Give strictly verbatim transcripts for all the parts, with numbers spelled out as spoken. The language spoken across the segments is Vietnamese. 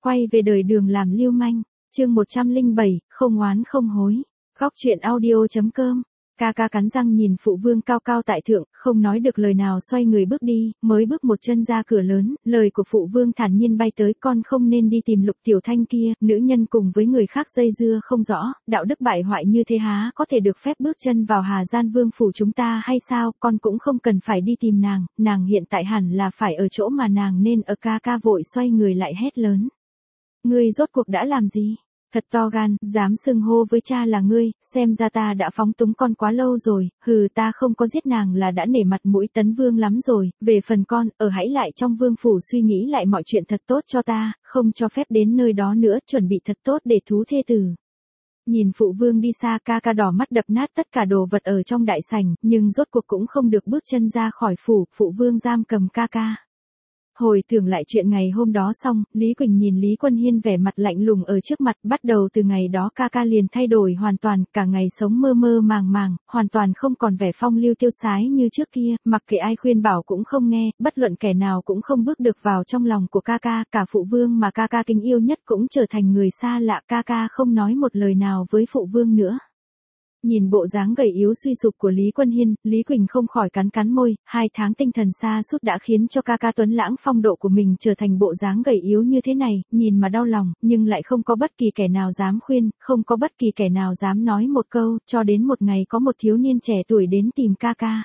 quay về đời đường làm lưu manh. Chương một trăm lẻ bảy, không oán không hối. Góc truyện audio.com. Ca ca cắn răng nhìn phụ vương cao cao tại thượng, không nói được lời nào, xoay người bước đi, mới bước một chân ra cửa lớn, lời của phụ vương thản nhiên bay tới: con không nên đi tìm Lục Tiểu Thanh kia, nữ nhân cùng với người khác dây dưa không rõ, đạo đức bại hoại như thế há có thể được phép bước chân vào Hà Gian Vương phủ chúng ta hay sao, con cũng không cần phải đi tìm nàng, nàng hiện tại hẳn là phải ở chỗ mà nàng nên ở. Ca ca vội xoay người lại hét lớn: ngươi rốt cuộc đã làm gì? Thật to gan, dám xưng hô với cha là ngươi, xem ra ta đã phóng túng con quá lâu rồi, hừ, ta không có giết nàng là đã nể mặt mũi Tấn Vương lắm rồi, về phần con, ở hãy lại trong vương phủ suy nghĩ lại mọi chuyện thật tốt cho ta, không cho phép đến nơi đó nữa, chuẩn bị thật tốt để thú thê tử. Nhìn phụ vương đi xa, ca ca đỏ mắt đập nát tất cả đồ vật ở trong đại sảnh, nhưng rốt cuộc cũng không được bước chân ra khỏi phủ, phụ vương giam cầm ca ca. Hồi tưởng lại chuyện ngày hôm đó xong, Lý Quỳnh nhìn Lý Quân Hiên vẻ mặt lạnh lùng ở trước mặt, bắt đầu từ ngày đó ca ca liền thay đổi hoàn toàn, cả ngày sống mơ mơ màng màng, hoàn toàn không còn vẻ phong lưu tiêu sái như trước kia, mặc kệ ai khuyên bảo cũng không nghe, bất luận kẻ nào cũng không bước được vào trong lòng của ca ca, cả phụ vương mà ca ca kính yêu nhất cũng trở thành người xa lạ, ca ca không nói một lời nào với phụ vương nữa. Nhìn bộ dáng gầy yếu suy sụp của Lý Quân Hiên, Lý Quỳnh không khỏi cắn cắn môi, hai tháng tinh thần sa sút đã khiến cho ca ca tuấn lãng phong độ của mình trở thành bộ dáng gầy yếu như thế này, nhìn mà đau lòng, nhưng lại không có bất kỳ kẻ nào dám khuyên, không có bất kỳ kẻ nào dám nói một câu, cho đến một ngày có một thiếu niên trẻ tuổi đến tìm ca ca.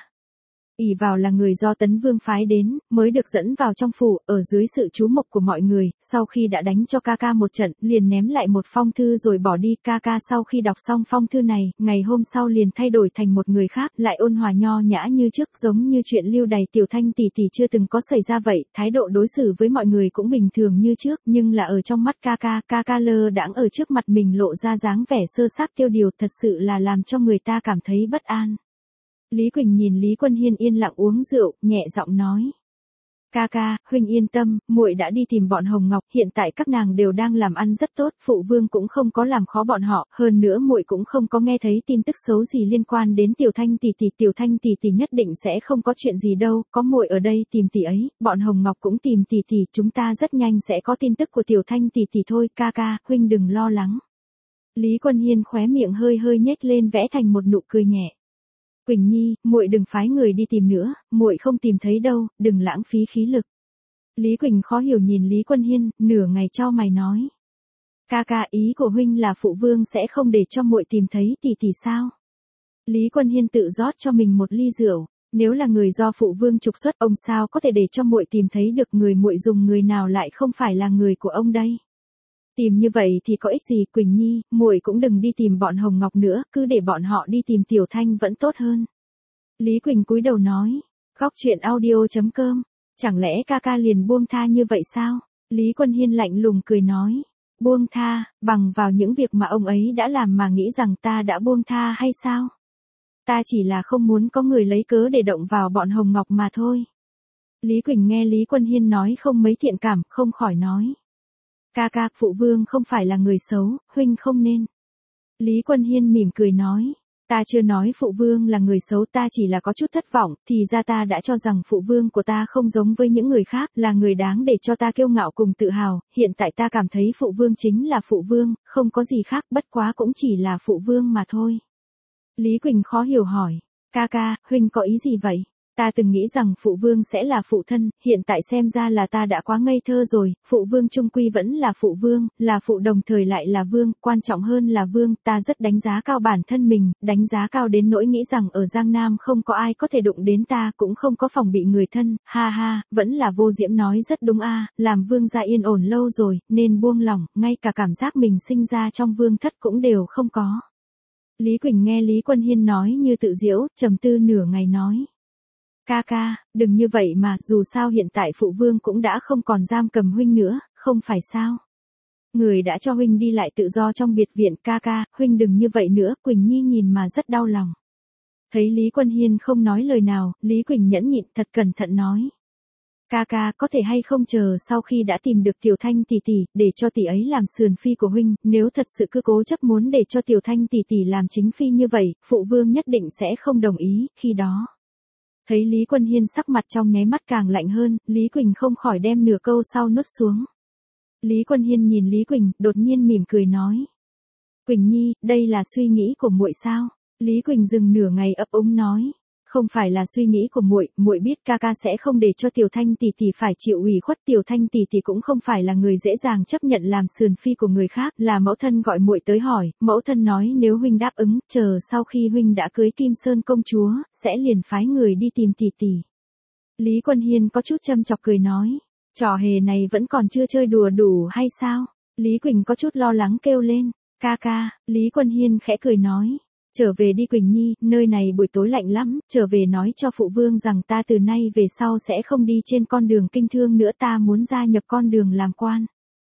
Ỷ vào là người do Tấn Vương phái đến, mới được dẫn vào trong phủ, ở dưới sự chú mục của mọi người, sau khi đã đánh cho ca ca một trận, liền ném lại một phong thư rồi bỏ đi. Ca ca sau khi đọc xong phong thư này, ngày hôm sau liền thay đổi thành một người khác, lại ôn hòa nho nhã như trước, giống như chuyện lưu đày Tiểu Thanh tỷ tỷ chưa từng có xảy ra vậy, thái độ đối xử với mọi người cũng bình thường như trước, nhưng là ở trong mắt ca ca, ca ca lơ đãng ở trước mặt mình lộ ra dáng vẻ sơ xác tiêu điều, thật sự là làm cho người ta cảm thấy bất an. Lý Quỳnh nhìn Lý Quân Hiên yên lặng uống rượu, nhẹ giọng nói: ca ca, huynh yên tâm, muội đã đi tìm bọn Hồng Ngọc, hiện tại các nàng đều đang làm ăn rất tốt, phụ vương cũng không có làm khó bọn họ, hơn nữa muội cũng không có nghe thấy tin tức xấu gì liên quan đến Tiểu Thanh tỷ tỷ, Tiểu Thanh tỷ tỷ nhất định sẽ không có chuyện gì đâu, có muội ở đây tìm tỷ ấy, bọn Hồng Ngọc cũng tìm tỷ tỷ, chúng ta rất nhanh sẽ có tin tức của Tiểu Thanh tỷ tỷ thôi, ca ca, huynh đừng lo lắng. Lý Quân Hiên khóe miệng hơi hơi nhếch lên vẽ thành một nụ cười nhẹ. Quỳnh Nhi, muội đừng phái người đi tìm nữa, muội không tìm thấy đâu, đừng lãng phí khí lực. Lý Quỳnh khó hiểu nhìn Lý Quân Hiên, nửa ngày chau mày nói: ca ca, ý của huynh là phụ vương sẽ không để cho muội tìm thấy tỷ tỷ sao? Lý Quân Hiên tự rót cho mình một ly rượu, nếu là người do phụ vương trục xuất, ông sao có thể để cho muội tìm thấy được, người muội dùng người nào lại không phải là người của ông đây? Tìm như vậy thì có ích gì, Quỳnh Nhi, muội cũng đừng đi tìm bọn Hồng Ngọc nữa, cứ để bọn họ đi tìm Tiểu Thanh vẫn tốt hơn. Lý Quỳnh cúi đầu nói: Góc truyện audio.com, chẳng lẽ ca ca liền buông tha như vậy sao? Lý Quân Hiên lạnh lùng cười nói: buông tha, bằng vào những việc mà ông ấy đã làm mà nghĩ rằng ta đã buông tha hay sao? Ta chỉ là không muốn có người lấy cớ để động vào bọn Hồng Ngọc mà thôi. Lý Quỳnh nghe Lý Quân Hiên nói không mấy thiện cảm, không khỏi nói: ca ca, phụ vương không phải là người xấu, huynh không nên. Lý Quân Hiên mỉm cười nói: ta chưa nói phụ vương là người xấu, ta chỉ là có chút thất vọng, thì ra ta đã cho rằng phụ vương của ta không giống với những người khác, là người đáng để cho ta kiêu ngạo cùng tự hào, hiện tại ta cảm thấy phụ vương chính là phụ vương, không có gì khác, bất quá cũng chỉ là phụ vương mà thôi. Lý Quỳnh khó hiểu hỏi: ca ca, huynh có ý gì vậy? Ta từng nghĩ rằng phụ vương sẽ là phụ thân, hiện tại xem ra là ta đã quá ngây thơ rồi, phụ vương chung quy vẫn là phụ vương, là phụ đồng thời lại là vương, quan trọng hơn là vương, ta rất đánh giá cao bản thân mình, đánh giá cao đến nỗi nghĩ rằng ở Giang Nam không có ai có thể đụng đến ta, cũng không có phòng bị người thân, ha ha, vẫn là Vô Diễm nói rất đúng a, làm vương gia yên ổn lâu rồi, nên buông lỏng, ngay cả cảm giác mình sinh ra trong vương thất cũng đều không có. Lý Quỳnh nghe Lý Quân Hiên nói như tự giễu, trầm tư nửa ngày nói: ca ca, đừng như vậy mà, dù sao hiện tại phụ vương cũng đã không còn giam cầm huynh nữa, không phải sao? Người đã cho huynh đi lại tự do trong biệt viện, ca ca, huynh đừng như vậy nữa. Quỳnh Nhi nhìn mà rất đau lòng. Thấy Lý Quân Hiên không nói lời nào, Lý Quỳnh nhẫn nhịn thật cẩn thận nói: ca ca, có thể hay không chờ sau khi đã tìm được Tiểu Thanh tỷ tỷ, để cho tỷ ấy làm sườn phi của huynh, nếu thật sự cứ cố chấp muốn để cho Tiểu Thanh tỷ tỷ làm chính phi như vậy, phụ vương nhất định sẽ không đồng ý, khi đó. Thấy Lý Quân Hiên sắc mặt trong nháy mắt càng lạnh hơn, Lý Quỳnh không khỏi đem nửa câu sau nuốt xuống. Lý Quân Hiên nhìn Lý Quỳnh, đột nhiên mỉm cười nói. Quỳnh Nhi, đây là suy nghĩ của muội sao? Lý Quỳnh dừng nửa ngày ấp úng nói. Không phải là suy nghĩ của muội, muội biết ca ca sẽ không để cho Tiểu Thanh tỷ tỷ phải chịu ủy khuất, Tiểu Thanh tỷ tỷ cũng không phải là người dễ dàng chấp nhận làm sườn phi của người khác, là mẫu thân gọi muội tới hỏi, mẫu thân nói nếu huynh đáp ứng, chờ sau khi huynh đã cưới Kim Sơn công chúa, sẽ liền phái người đi tìm tỷ tỷ. Lý Quân Hiên có chút châm chọc cười nói, trò hề này vẫn còn chưa chơi đùa đủ hay sao? Lý Quỳnh có chút lo lắng kêu lên, ca ca. Lý Quân Hiên khẽ cười nói. Trở về đi Quỳnh Nhi, nơi này buổi tối lạnh lắm, trở về nói cho phụ vương rằng ta từ nay về sau sẽ không đi trên con đường kinh thương nữa, ta muốn gia nhập con đường làm quan.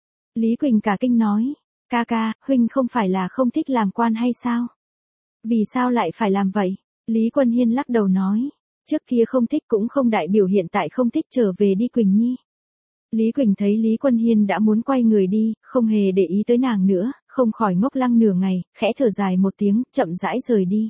Lý Quỳnh cả kinh nói, ca ca, huynh không phải là không thích làm quan hay sao? Vì sao lại phải làm vậy? Lý Quân Hiên lắc đầu nói, trước kia không thích cũng không đại biểu hiện tại không thích, trở về đi Quỳnh Nhi. Lý Quỳnh thấy Lý Quân Hiên đã muốn quay người đi, không hề để ý tới nàng nữa, không khỏi ngốc lăng nửa ngày, khẽ thở dài một tiếng, chậm rãi rời đi.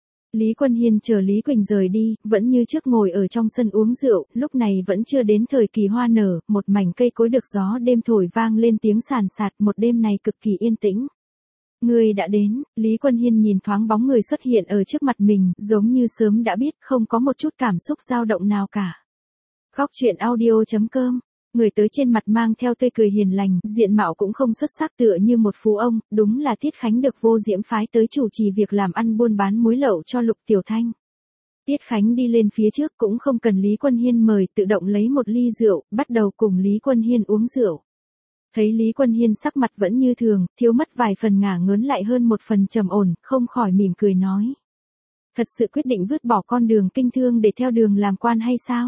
Lý Quân Hiên chờ Lý Quỳnh rời đi, vẫn như trước ngồi ở trong sân uống rượu, lúc này vẫn chưa đến thời kỳ hoa nở, một mảnh cây cối được gió đêm thổi vang lên tiếng sàn sạt, một đêm này cực kỳ yên tĩnh. Người đã đến. Lý Quân Hiên nhìn thoáng bóng người xuất hiện ở trước mặt mình, giống như sớm đã biết, không có một chút cảm xúc dao động nào cả. Góc truyện audio chấm com. Người tới trên mặt mang theo tươi cười hiền lành, diện mạo cũng không xuất sắc, tựa như một phú ông, đúng là Tiết Khánh được Vô Diễm phái tới chủ trì việc làm ăn buôn bán muối lậu cho Lục Tiểu Thanh. Tiết Khánh đi lên phía trước cũng không cần Lý Quân Hiên mời, tự động lấy một ly rượu, bắt đầu cùng Lý Quân Hiên uống rượu. Thấy Lý Quân Hiên sắc mặt vẫn như thường, thiếu mất vài phần ngả ngớn lại hơn một phần trầm ổn, không khỏi mỉm cười nói. Thật sự quyết định vứt bỏ con đường kinh thương để theo đường làm quan hay sao?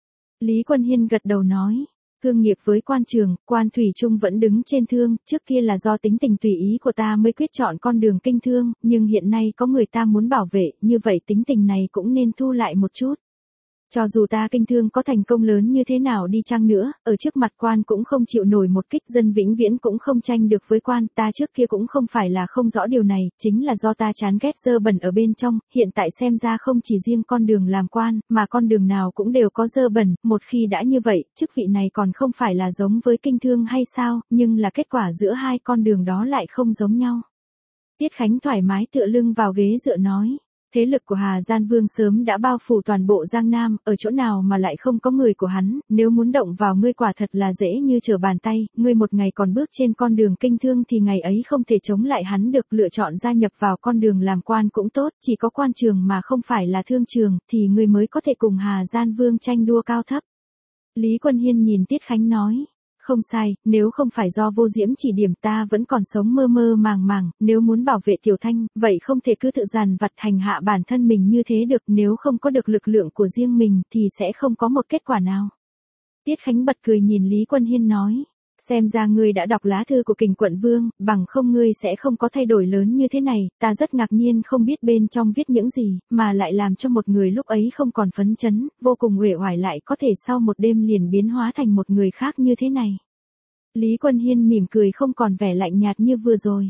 Lý Quân Hiên gật đầu nói. Thương nghiệp với quan trường, quan thủy chung vẫn đứng trên thương, trước kia là do tính tình tùy ý của ta mới quyết chọn con đường kinh thương, nhưng hiện nay có người ta muốn bảo vệ, như vậy tính tình này cũng nên thu lại một chút. Cho dù ta kinh thương có thành công lớn như thế nào đi chăng nữa, ở trước mặt quan cũng không chịu nổi một kích, dân vĩnh viễn cũng không tranh được với quan, ta trước kia cũng không phải là không rõ điều này, chính là do ta chán ghét dơ bẩn ở bên trong, hiện tại xem ra không chỉ riêng con đường làm quan, mà con đường nào cũng đều có dơ bẩn, một khi đã như vậy, chức vị này còn không phải là giống với kinh thương hay sao, nhưng là kết quả giữa hai con đường đó lại không giống nhau. Tiết Khánh thoải mái tựa lưng vào ghế dựa nói. Thế lực của Hà Gian Vương sớm đã bao phủ toàn bộ Giang Nam, ở chỗ nào mà lại không có người của hắn, nếu muốn động vào ngươi quả thật là dễ như trở bàn tay, ngươi một ngày còn bước trên con đường kinh thương thì ngày ấy không thể chống lại hắn được, lựa chọn gia nhập vào con đường làm quan cũng tốt, chỉ có quan trường mà không phải là thương trường, thì ngươi mới có thể cùng Hà Gian Vương tranh đua cao thấp. Lý Quân Hiên nhìn Tiết Khánh nói. Không sai, nếu không phải do Vô Diễm chỉ điểm ta vẫn còn sống mơ mơ màng màng, nếu muốn bảo vệ Tiểu Thanh, vậy không thể cứ tự dàn vặt hành hạ bản thân mình như thế được, nếu không có được lực lượng của riêng mình thì sẽ không có một kết quả nào. Tiết Khánh bật cười nhìn Lý Quân Hiên nói, xem ra ngươi đã đọc lá thư của Kình Quận Vương, bằng không ngươi sẽ không có thay đổi lớn như thế này, ta rất ngạc nhiên không biết bên trong viết những gì, mà lại làm cho một người lúc ấy không còn phấn chấn, vô cùng uể oải lại có thể sau một đêm liền biến hóa thành một người khác như thế này. Lý Quân Hiên mỉm cười không còn vẻ lạnh nhạt như vừa rồi.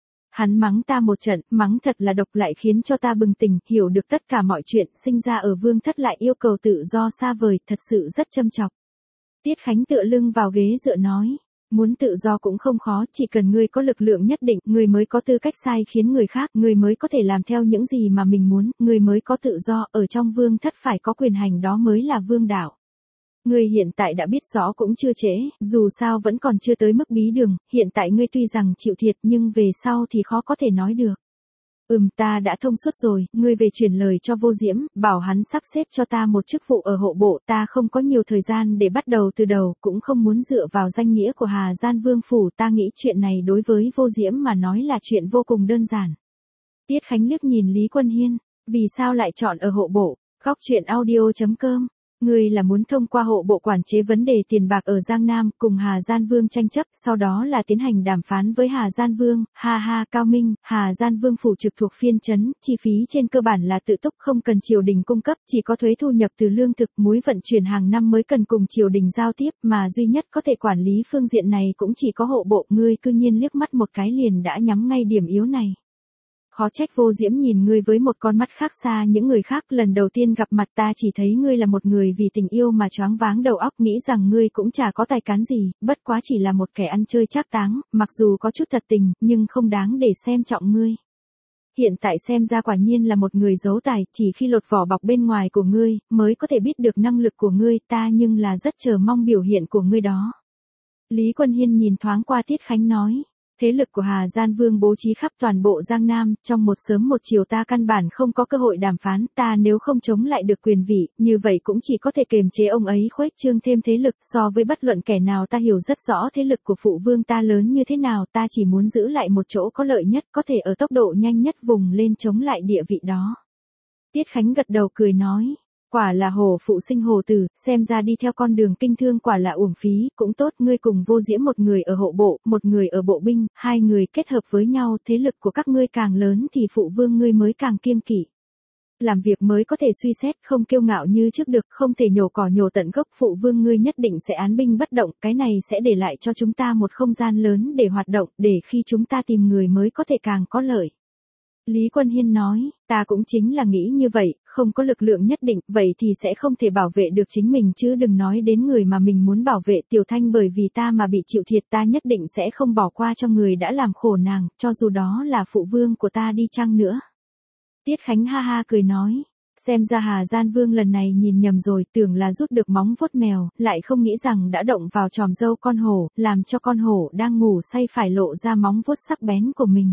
Hắn mắng ta một trận, mắng thật là độc, lại khiến cho ta bừng tỉnh, hiểu được tất cả mọi chuyện, sinh ra ở vương thất lại yêu cầu tự do xa vời, thật sự rất châm chọc. Tiết Khánh tựa lưng vào ghế dựa nói, muốn tự do cũng không khó, chỉ cần ngươi có lực lượng nhất định, ngươi mới có tư cách sai khiến người khác, ngươi mới có thể làm theo những gì mà mình muốn, ngươi mới có tự do, ở trong vương thất phải có quyền hành, đó mới là vương đạo. Ngươi hiện tại đã biết rõ cũng chưa trễ, dù sao vẫn còn chưa tới mức bí đường, hiện tại ngươi tuy rằng chịu thiệt nhưng về sau thì khó có thể nói được. Ừm, ta đã thông suốt rồi, ngươi về truyền lời cho Vô Diễm, bảo hắn sắp xếp cho ta một chức vụ ở hộ bộ, ta không có nhiều thời gian để bắt đầu từ đầu, cũng không muốn dựa vào danh nghĩa của Hà Gian Vương phủ, ta nghĩ chuyện này đối với Vô Diễm mà nói là chuyện vô cùng đơn giản. Tiết Khánh liếc nhìn Lý Quân Hiên, vì sao lại chọn ở hộ bộ? Góc truyện audio chấm com. Ngươi là muốn thông qua hộ bộ quản chế vấn đề tiền bạc ở Giang Nam, cùng Hà Gian Vương tranh chấp, sau đó là tiến hành đàm phán với Hà Gian Vương, ha ha cao minh, Hà Gian Vương phủ trực thuộc phiên trấn, chi phí trên cơ bản là tự túc, không cần triều đình cung cấp, chỉ có thuế thu nhập từ lương thực, muối vận chuyển hàng năm mới cần cùng triều đình giao tiếp, mà duy nhất có thể quản lý phương diện này cũng chỉ có hộ bộ, ngươi cư nhiên liếc mắt một cái liền đã nhắm ngay điểm yếu này. Khó trách Vô Diễm nhìn ngươi với một con mắt khác xa những người khác, lần đầu tiên gặp mặt ta chỉ thấy ngươi là một người vì tình yêu mà choáng váng đầu óc, nghĩ rằng ngươi cũng chả có tài cán gì, bất quá chỉ là một kẻ ăn chơi trác táng, mặc dù có chút thật tình, nhưng không đáng để xem trọng ngươi. Hiện tại xem ra quả nhiên là một người giấu tài, chỉ khi lột vỏ bọc bên ngoài của ngươi, mới có thể biết được năng lực của ngươi, ta nhưng là rất chờ mong biểu hiện của ngươi đó. Lý Quân Hiên nhìn thoáng qua Tiết Khánh nói. Thế lực của Hà Gian Vương bố trí khắp toàn bộ Giang Nam, trong một sớm một chiều ta căn bản không có cơ hội đàm phán, ta nếu không chống lại được quyền vị, như vậy cũng chỉ có thể kiềm chế ông ấy khuếch trương thêm thế lực, so với bất luận kẻ nào ta hiểu rất rõ thế lực của phụ vương ta lớn như thế nào, ta chỉ muốn giữ lại một chỗ có lợi nhất, có thể ở tốc độ nhanh nhất vùng lên chống lại địa vị đó. Tiết Khánh gật đầu cười nói. Quả là hổ phụ sinh hổ tử, xem ra đi theo con đường kinh thương quả là uổng phí, cũng tốt, ngươi cùng Vô Diễm một người ở hộ bộ, một người ở bộ binh, hai người kết hợp với nhau, thế lực của các ngươi càng lớn thì phụ vương ngươi mới càng kiêng kỵ. Làm việc mới có thể suy xét, không kiêu ngạo như trước được, không thể nhổ cỏ nhổ tận gốc, phụ vương ngươi nhất định sẽ án binh bất động, cái này sẽ để lại cho chúng ta một không gian lớn để hoạt động, để khi chúng ta tìm người mới có thể càng có lợi. Lý Quân Hiên nói, ta cũng chính là nghĩ như vậy, không có lực lượng nhất định, vậy thì sẽ không thể bảo vệ được chính mình chứ đừng nói đến người mà mình muốn bảo vệ. Tiểu Thanh bởi vì ta mà bị chịu thiệt, ta nhất định sẽ không bỏ qua cho người đã làm khổ nàng, cho dù đó là phụ vương của ta đi chăng nữa. Tiết Khánh ha ha cười nói, xem ra Hà Gian Vương lần này nhìn nhầm rồi, tưởng là rút được móng vuốt mèo, lại không nghĩ rằng đã động vào tròm râu con hổ, làm cho con hổ đang ngủ say phải lộ ra móng vuốt sắc bén của mình.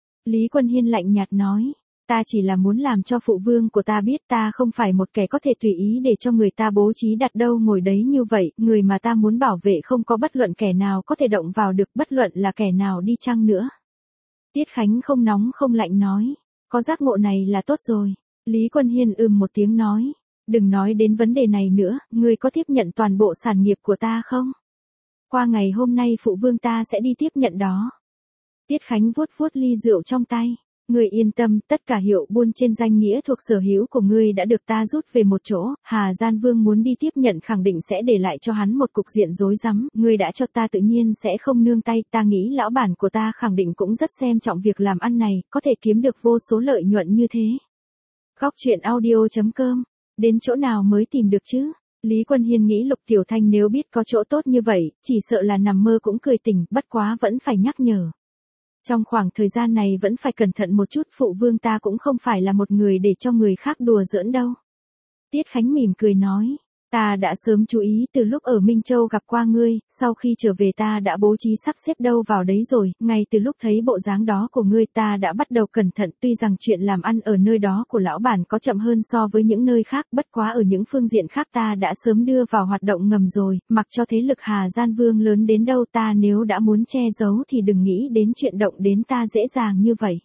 Lý Quân Hiên lạnh nhạt nói, ta chỉ là muốn làm cho phụ vương của ta biết ta không phải một kẻ có thể tùy ý để cho người ta bố trí đặt đâu ngồi đấy như vậy, người mà ta muốn bảo vệ không có bất luận kẻ nào có thể động vào được, bất luận là kẻ nào đi chăng nữa. Tiết Khánh không nóng không lạnh nói, có giác ngộ này là tốt rồi. Lý Quân Hiên ừm một tiếng nói, đừng nói đến vấn đề này nữa, ngươi có tiếp nhận toàn bộ sản nghiệp của ta không? Qua ngày hôm nay phụ vương ta sẽ đi tiếp nhận đó. Tiết Khánh vuốt vuốt ly rượu trong tay, ngươi yên tâm, tất cả hiệu buôn trên danh nghĩa thuộc sở hữu của ngươi đã được ta rút về một chỗ, Hà Gian Vương muốn đi tiếp nhận khẳng định sẽ để lại cho hắn một cục diện rối rắm, ngươi đã cho ta tự nhiên sẽ không nương tay, ta nghĩ lão bản của ta khẳng định cũng rất xem trọng việc làm ăn này, có thể kiếm được vô số lợi nhuận như thế. Góc truyện audio chấm com, đến chỗ nào mới tìm được chứ? Lý Quân Hiên nghĩ Lục Tiểu Thanh nếu biết có chỗ tốt như vậy, chỉ sợ là nằm mơ cũng cười tỉnh, bất quá vẫn phải nhắc nhở. Trong khoảng thời gian này vẫn phải cẩn thận một chút, phụ vương ta cũng không phải là một người để cho người khác đùa giỡn đâu. Tiết Khánh mỉm cười nói, ta đã sớm chú ý từ lúc ở Minh Châu gặp qua ngươi, sau khi trở về ta đã bố trí sắp xếp đâu vào đấy rồi, ngay từ lúc thấy bộ dáng đó của ngươi ta đã bắt đầu cẩn thận, tuy rằng chuyện làm ăn ở nơi đó của lão bản có chậm hơn so với những nơi khác, bất quá ở những phương diện khác ta đã sớm đưa vào hoạt động ngầm rồi, mặc cho thế lực Hà Gian Vương lớn đến đâu ta nếu đã muốn che giấu thì đừng nghĩ đến chuyện động đến ta dễ dàng như vậy.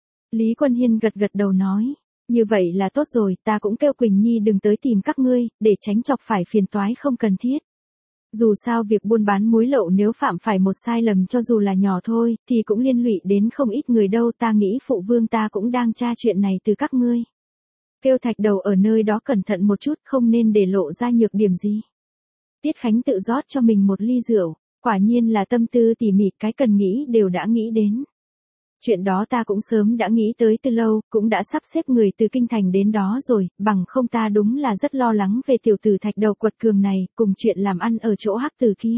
Lý Quân Hiên gật gật đầu nói. Như vậy là tốt rồi, ta cũng kêu Quỳnh Nhi đừng tới tìm các ngươi, để tránh chọc phải phiền toái không cần thiết. Dù sao việc buôn bán muối lậu nếu phạm phải một sai lầm cho dù là nhỏ thôi, thì cũng liên lụy đến không ít người đâu, ta nghĩ phụ vương ta cũng đang tra chuyện này từ các ngươi. Kêu Thạch Đầu ở nơi đó cẩn thận một chút, không nên để lộ ra nhược điểm gì. Tiết Khánh tự rót cho mình một ly rượu, quả nhiên là tâm tư tỉ mỉ, cái cần nghĩ đều đã nghĩ đến. Chuyện đó ta cũng sớm đã nghĩ tới từ lâu, cũng đã sắp xếp người từ Kinh Thành đến đó rồi, bằng không ta đúng là rất lo lắng về tiểu tử Thạch Đầu quật cường này, cùng chuyện làm ăn ở chỗ hắc tử kia.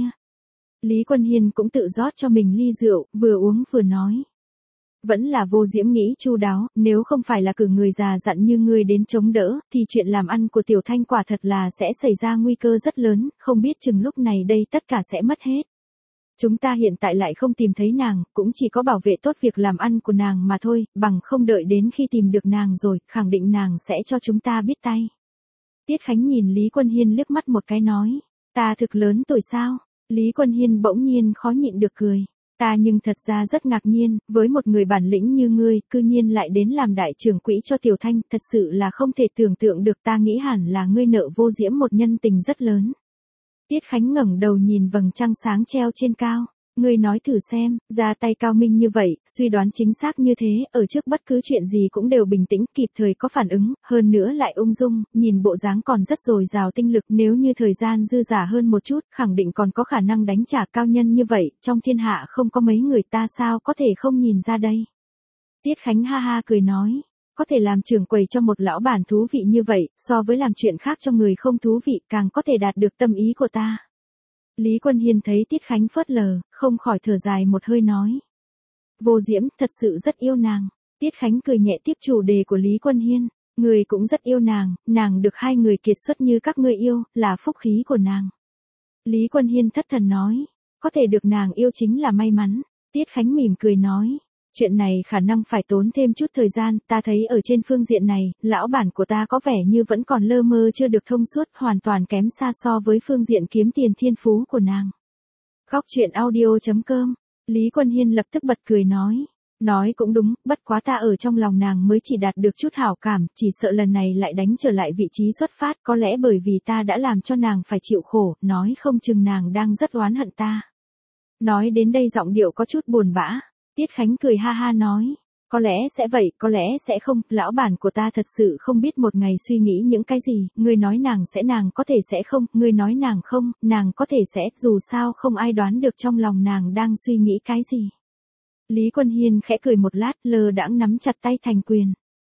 Lý Quân Hiên cũng tự rót cho mình ly rượu, vừa uống vừa nói. Vẫn là Vô Diễm nghĩ chu đáo, nếu không phải là cử người già dặn như ngươi đến chống đỡ, thì chuyện làm ăn của Tiểu Thanh quả thật là sẽ xảy ra nguy cơ rất lớn, không biết chừng lúc này đây tất cả sẽ mất hết. Chúng ta hiện tại lại không tìm thấy nàng, cũng chỉ có bảo vệ tốt việc làm ăn của nàng mà thôi, bằng không đợi đến khi tìm được nàng rồi, khẳng định nàng sẽ cho chúng ta biết tay. Tiết Khánh nhìn Lý Quân Hiên liếc mắt một cái nói, ta thực lớn tuổi sao? Lý Quân Hiên bỗng nhiên khó nhịn được cười. Ta nhưng thật ra rất ngạc nhiên, với một người bản lĩnh như ngươi, cư nhiên lại đến làm đại trưởng quỹ cho Tiểu Thanh, thật sự là không thể tưởng tượng được, ta nghĩ hẳn là ngươi nợ Vô Diễm một nhân tình rất lớn. Tiết Khánh ngẩng đầu nhìn vầng trăng sáng treo trên cao. Ngươi nói thử xem, ra tay cao minh như vậy, suy đoán chính xác như thế, ở trước bất cứ chuyện gì cũng đều bình tĩnh, kịp thời có phản ứng, hơn nữa lại ung dung, nhìn bộ dáng còn rất dồi dào tinh lực, nếu như thời gian dư dả hơn một chút, khẳng định còn có khả năng đánh trả cao nhân như vậy, trong thiên hạ không có mấy người ta sao có thể không nhìn ra đây. Tiết Khánh ha ha cười nói, có thể làm trưởng quầy cho một lão bản thú vị như vậy, so với làm chuyện khác cho người không thú vị càng có thể đạt được tâm ý của ta. Lý Quân Hiên thấy Tiết Khánh phớt lờ, không khỏi thở dài một hơi nói. Vô Diễm thật sự rất yêu nàng. Tiết Khánh cười nhẹ tiếp chủ đề của Lý Quân Hiên. Người cũng rất yêu nàng, nàng được hai người kiệt xuất như các ngươi yêu, là phúc khí của nàng. Lý Quân Hiên thất thần nói, có thể được nàng yêu chính là may mắn. Tiết Khánh mỉm cười nói, chuyện này khả năng phải tốn thêm chút thời gian, ta thấy ở trên phương diện này, lão bản của ta có vẻ như vẫn còn lơ mơ chưa được thông suốt, hoàn toàn kém xa so với phương diện kiếm tiền thiên phú của nàng. Góc truyện audio chấm com, Lý Quân Hiên lập tức bật cười nói, nói cũng đúng, bất quá ta ở trong lòng nàng mới chỉ đạt được chút hảo cảm, chỉ sợ lần này lại đánh trở lại vị trí xuất phát, có lẽ bởi vì ta đã làm cho nàng phải chịu khổ, nói không chừng nàng đang rất oán hận ta. Nói đến đây giọng điệu có chút buồn bã. Tiết Khánh cười ha ha nói, có lẽ sẽ vậy, có lẽ sẽ không, lão bản của ta thật sự không biết một ngày suy nghĩ những cái gì, ngươi nói nàng sẽ nàng có thể sẽ không, ngươi nói nàng không, nàng có thể sẽ, dù sao không ai đoán được trong lòng nàng đang suy nghĩ cái gì. Lý Quân Hiên khẽ cười một lát, lơ đãng nắm chặt tay thành quyền.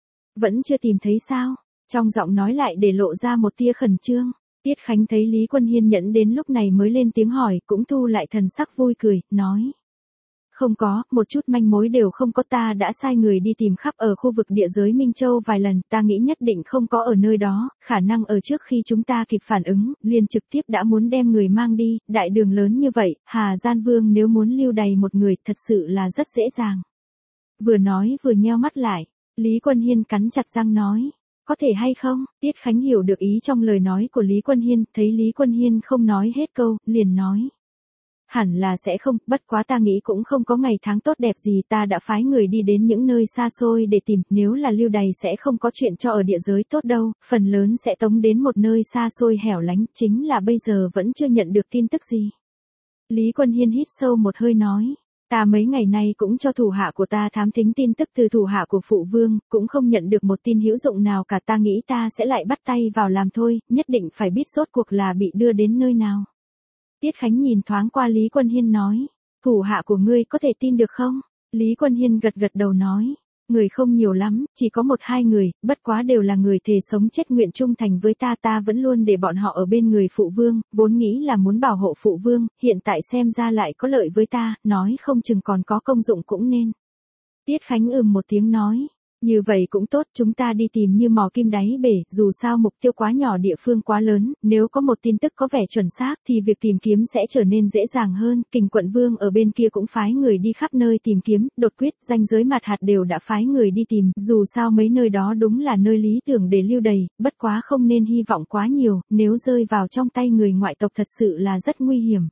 Vẫn chưa tìm thấy sao? Trong giọng nói lại để lộ ra một tia khẩn trương. Tiết Khánh thấy Lý Quân Hiên nhẫn đến lúc này mới lên tiếng hỏi, cũng thu lại thần sắc vui cười, nói. Không có, một chút manh mối đều không có, ta đã sai người đi tìm khắp ở khu vực địa giới Minh Châu vài lần, ta nghĩ nhất định không có ở nơi đó, khả năng ở trước khi chúng ta kịp phản ứng, liền trực tiếp đã muốn đem người mang đi, đại đường lớn như vậy, Hà Gian Vương nếu muốn lưu đày một người thật sự là rất dễ dàng. Vừa nói vừa nheo mắt lại, Lý Quân Hiên cắn chặt răng nói. Có thể hay không? Tiết Khánh hiểu được ý trong lời nói của Lý Quân Hiên, thấy Lý Quân Hiên không nói hết câu, liền nói. Hẳn là sẽ không, bất quá ta nghĩ cũng không có ngày tháng tốt đẹp gì, ta đã phái người đi đến những nơi xa xôi để tìm, nếu là lưu đày sẽ không có chuyện cho ở địa giới tốt đâu, phần lớn sẽ tống đến một nơi xa xôi hẻo lánh, chính là bây giờ vẫn chưa nhận được tin tức gì. Lý Quân Hiên hít sâu một hơi nói. Ta mấy ngày nay cũng cho thủ hạ của ta thám thính tin tức từ thủ hạ của phụ vương, cũng không nhận được một tin hữu dụng nào cả, ta nghĩ ta sẽ lại bắt tay vào làm thôi, nhất định phải biết rốt cuộc là bị đưa đến nơi nào. Tiết Khánh nhìn thoáng qua Lý Quân Hiên nói, thủ hạ của ngươi có thể tin được không? Lý Quân Hiên gật gật đầu nói, người không nhiều lắm, chỉ có một hai người, bất quá đều là người thề sống chết nguyện trung thành với ta, ta vẫn luôn để bọn họ ở bên người phụ vương, vốn nghĩ là muốn bảo hộ phụ vương, hiện tại xem ra lại có lợi với ta, nói không chừng còn có công dụng cũng nên. Tiết Khánh ừm một tiếng nói, như vậy cũng tốt, chúng ta đi tìm như mò kim đáy bể, dù sao mục tiêu quá nhỏ địa phương quá lớn, nếu có một tin tức có vẻ chuẩn xác thì việc tìm kiếm sẽ trở nên dễ dàng hơn, Kình quận vương ở bên kia cũng phái người đi khắp nơi tìm kiếm, đột quyết, danh giới mặt hạt đều đã phái người đi tìm, dù sao mấy nơi đó đúng là nơi lý tưởng để lưu đày, bất quá không nên hy vọng quá nhiều, nếu rơi vào trong tay người ngoại tộc thật sự là rất nguy hiểm.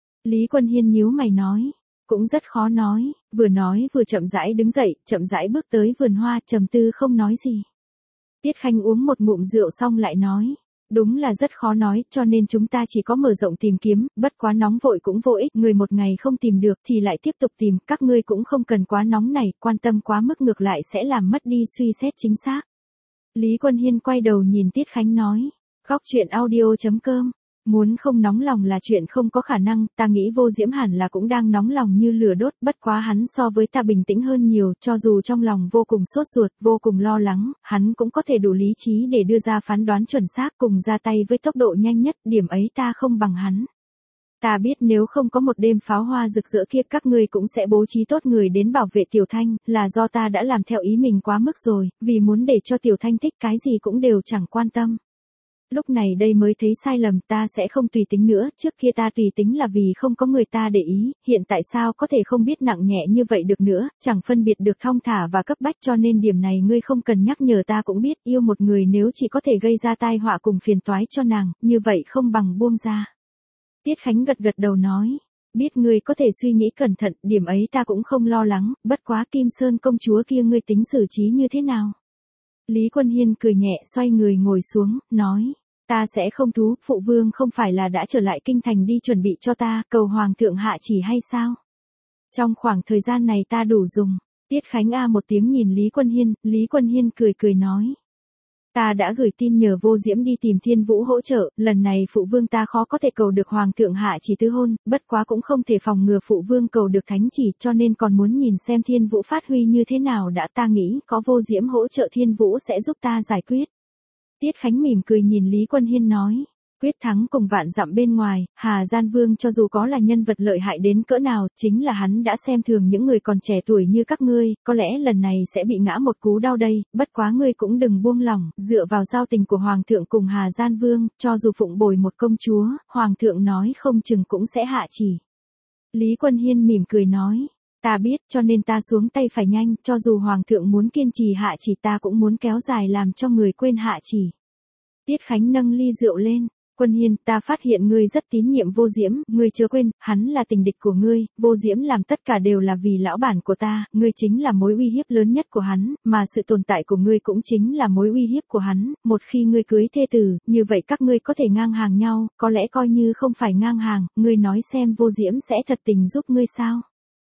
Lý Quân Hiên nhíu mày nói. Cũng rất khó nói, vừa nói vừa chậm rãi đứng dậy, chậm rãi bước tới vườn hoa, trầm tư không nói gì. Tiết Khanh uống một ngụm rượu xong lại nói, đúng là rất khó nói, cho nên chúng ta chỉ có mở rộng tìm kiếm, bất quá nóng vội cũng vô ích, người một ngày không tìm được thì lại tiếp tục tìm, các ngươi cũng không cần quá nóng này, quan tâm quá mức ngược lại sẽ làm mất đi suy xét chính xác. Lý Quân Hiên quay đầu nhìn Tiết Khánh nói, góc truyện audio chấm com. Muốn không nóng lòng là chuyện không có khả năng, ta nghĩ Vô Diễm hẳn là cũng đang nóng lòng như lửa đốt, bất quá hắn so với ta bình tĩnh hơn nhiều, cho dù trong lòng vô cùng sốt ruột, vô cùng lo lắng, hắn cũng có thể đủ lý trí để đưa ra phán đoán chuẩn xác cùng ra tay với tốc độ nhanh nhất, điểm ấy ta không bằng hắn. Ta biết nếu không có một đêm pháo hoa rực rỡ kia các ngươi cũng sẽ bố trí tốt người đến bảo vệ Tiểu Thanh, là do ta đã làm theo ý mình quá mức rồi, vì muốn để cho Tiểu Thanh thích cái gì cũng đều chẳng quan tâm. Lúc này đây mới thấy sai lầm, ta sẽ không tùy tính nữa, trước kia ta tùy tính là vì không có người ta để ý, hiện tại sao có thể không biết nặng nhẹ như vậy được nữa, chẳng phân biệt được thong thả và cấp bách, cho nên điểm này ngươi không cần nhắc nhở, ta cũng biết, yêu một người nếu chỉ có thể gây ra tai họa cùng phiền toái cho nàng, như vậy không bằng buông ra. Tiết Khánh gật gật đầu nói, biết ngươi có thể suy nghĩ cẩn thận, điểm ấy ta cũng không lo lắng, bất quá Kim Sơn công chúa kia ngươi tính xử trí như thế nào? Lý Quân Hiên cười nhẹ xoay người ngồi xuống, nói, ta sẽ không thú, phụ vương không phải là đã trở lại kinh thành đi chuẩn bị cho ta, cầu hoàng thượng hạ chỉ hay sao? Trong khoảng thời gian này ta đủ dùng. Tiết Khánh a một tiếng nhìn Lý Quân Hiên, Lý Quân Hiên cười cười nói. Ta đã gửi tin nhờ Vô Diễm đi tìm Thiên Vũ hỗ trợ, lần này phụ vương ta khó có thể cầu được hoàng thượng hạ chỉ tứ hôn, bất quá cũng không thể phòng ngừa phụ vương cầu được thánh chỉ, cho nên còn muốn nhìn xem Thiên Vũ phát huy như thế nào đã, ta nghĩ có Vô Diễm hỗ trợ Thiên Vũ sẽ giúp ta giải quyết. Tiết Khánh mỉm cười nhìn Lý Quân Hiên nói. Quyết thắng cùng vạn dặm bên ngoài, Hà Gian Vương cho dù có là nhân vật lợi hại đến cỡ nào, chính là hắn đã xem thường những người còn trẻ tuổi như các ngươi, có lẽ lần này sẽ bị ngã một cú đau đây, bất quá ngươi cũng đừng buông lỏng, dựa vào giao tình của Hoàng thượng cùng Hà Gian Vương, cho dù phụng bồi một công chúa, Hoàng thượng nói không chừng cũng sẽ hạ chỉ. Lý Quân Hiên mỉm cười nói, ta biết cho nên ta xuống tay phải nhanh, cho dù Hoàng thượng muốn kiên trì hạ chỉ ta cũng muốn kéo dài làm cho người quên hạ chỉ. Tiết Khánh nâng ly rượu lên. Quân Hiên, ta phát hiện ngươi rất tín nhiệm Vô Diễm, ngươi chớ quên, hắn là tình địch của ngươi, Vô Diễm làm tất cả đều là vì lão bản của ta, ngươi chính là mối uy hiếp lớn nhất của hắn, mà sự tồn tại của ngươi cũng chính là mối uy hiếp của hắn, một khi ngươi cưới thê tử, như vậy các ngươi có thể ngang hàng nhau, có lẽ coi như không phải ngang hàng, ngươi nói xem Vô Diễm sẽ thật tình giúp ngươi sao?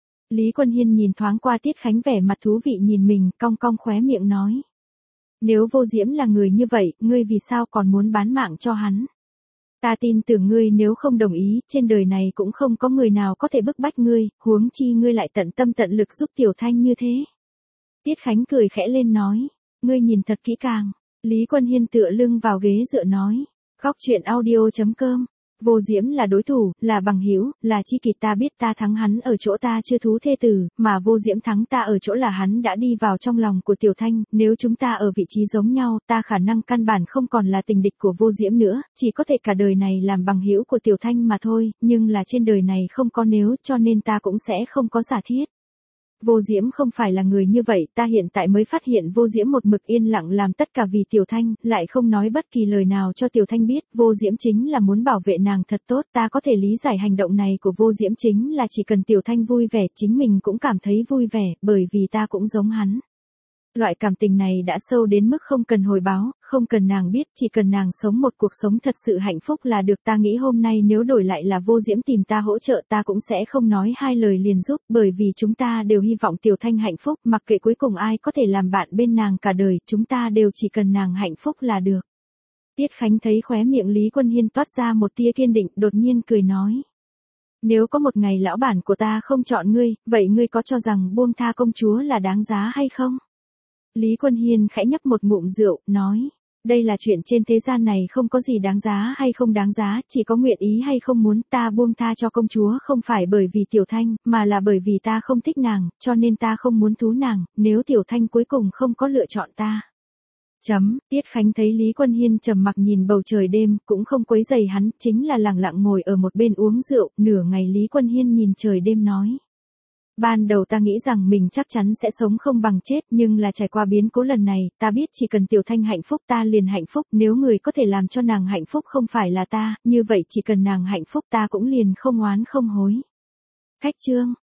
Lý Quân Hiên nhìn thoáng qua Tiết Khánh vẻ mặt thú vị nhìn mình, cong cong khóe miệng nói. Nếu Vô Diễm là người như vậy, ngươi vì sao còn muốn bán mạng cho hắn? Ta tin tưởng ngươi nếu không đồng ý, trên đời này cũng không có người nào có thể bức bách ngươi, huống chi ngươi lại tận tâm tận lực giúp Tiểu Thanh như thế. Tiết Khánh cười khẽ lên nói, ngươi nhìn thật kỹ càng. Lý Quân Hiên tựa lưng vào ghế dựa nói, góc truyện audio chấm com. Vô Diễm là đối thủ, là bằng hữu, là chi kỷ, ta biết ta thắng hắn ở chỗ ta chưa thú thê tử, mà Vô Diễm thắng ta ở chỗ là hắn đã đi vào trong lòng của Tiểu Thanh, nếu chúng ta ở vị trí giống nhau, ta khả năng căn bản không còn là tình địch của Vô Diễm nữa, chỉ có thể cả đời này làm bằng hữu của Tiểu Thanh mà thôi, nhưng là trên đời này không có nếu, cho nên ta cũng sẽ không có giả thiết. Vô Diễm không phải là người như vậy, ta hiện tại mới phát hiện Vô Diễm một mực yên lặng làm tất cả vì Tiểu Thanh, lại không nói bất kỳ lời nào cho Tiểu Thanh biết, Vô Diễm chính là muốn bảo vệ nàng thật tốt, ta có thể lý giải hành động này của Vô Diễm chính là chỉ cần Tiểu Thanh vui vẻ, chính mình cũng cảm thấy vui vẻ, bởi vì ta cũng giống hắn. Loại cảm tình này đã sâu đến mức không cần hồi báo, không cần nàng biết, chỉ cần nàng sống một cuộc sống thật sự hạnh phúc là được. Ta nghĩ hôm nay nếu đổi lại là Vô Diễm tìm ta hỗ trợ ta cũng sẽ không nói hai lời liền giúp, bởi vì chúng ta đều hy vọng Tiểu Thanh hạnh phúc, mặc kệ cuối cùng ai có thể làm bạn bên nàng cả đời, chúng ta đều chỉ cần nàng hạnh phúc là được. Tiết Khánh thấy khóe miệng Lý Quân Hiên toát ra một tia kiên định, đột nhiên cười nói. Nếu có một ngày lão bản của ta không chọn ngươi, vậy ngươi có cho rằng buông tha công chúa là đáng giá hay không? Lý Quân Hiên khẽ nhấp một ngụm rượu, nói, đây là chuyện trên thế gian này không có gì đáng giá hay không đáng giá, chỉ có nguyện ý hay không muốn. Ta buông tha cho công chúa không phải bởi vì Tiểu Thanh, mà là bởi vì ta không thích nàng, cho nên ta không muốn thú nàng, nếu Tiểu Thanh cuối cùng không có lựa chọn ta. Chấm, Tiết Khánh thấy Lý Quân Hiên trầm mặc nhìn bầu trời đêm, cũng không quấy rầy hắn, chính là lặng lặng ngồi ở một bên uống rượu, nửa ngày Lý Quân Hiên nhìn trời đêm nói. Ban đầu ta nghĩ rằng mình chắc chắn sẽ sống không bằng chết, nhưng là trải qua biến cố lần này, ta biết chỉ cần Tiểu Thanh hạnh phúc ta liền hạnh phúc, nếu người có thể làm cho nàng hạnh phúc không phải là ta, như vậy chỉ cần nàng hạnh phúc ta cũng liền không oán không hối. Khách chương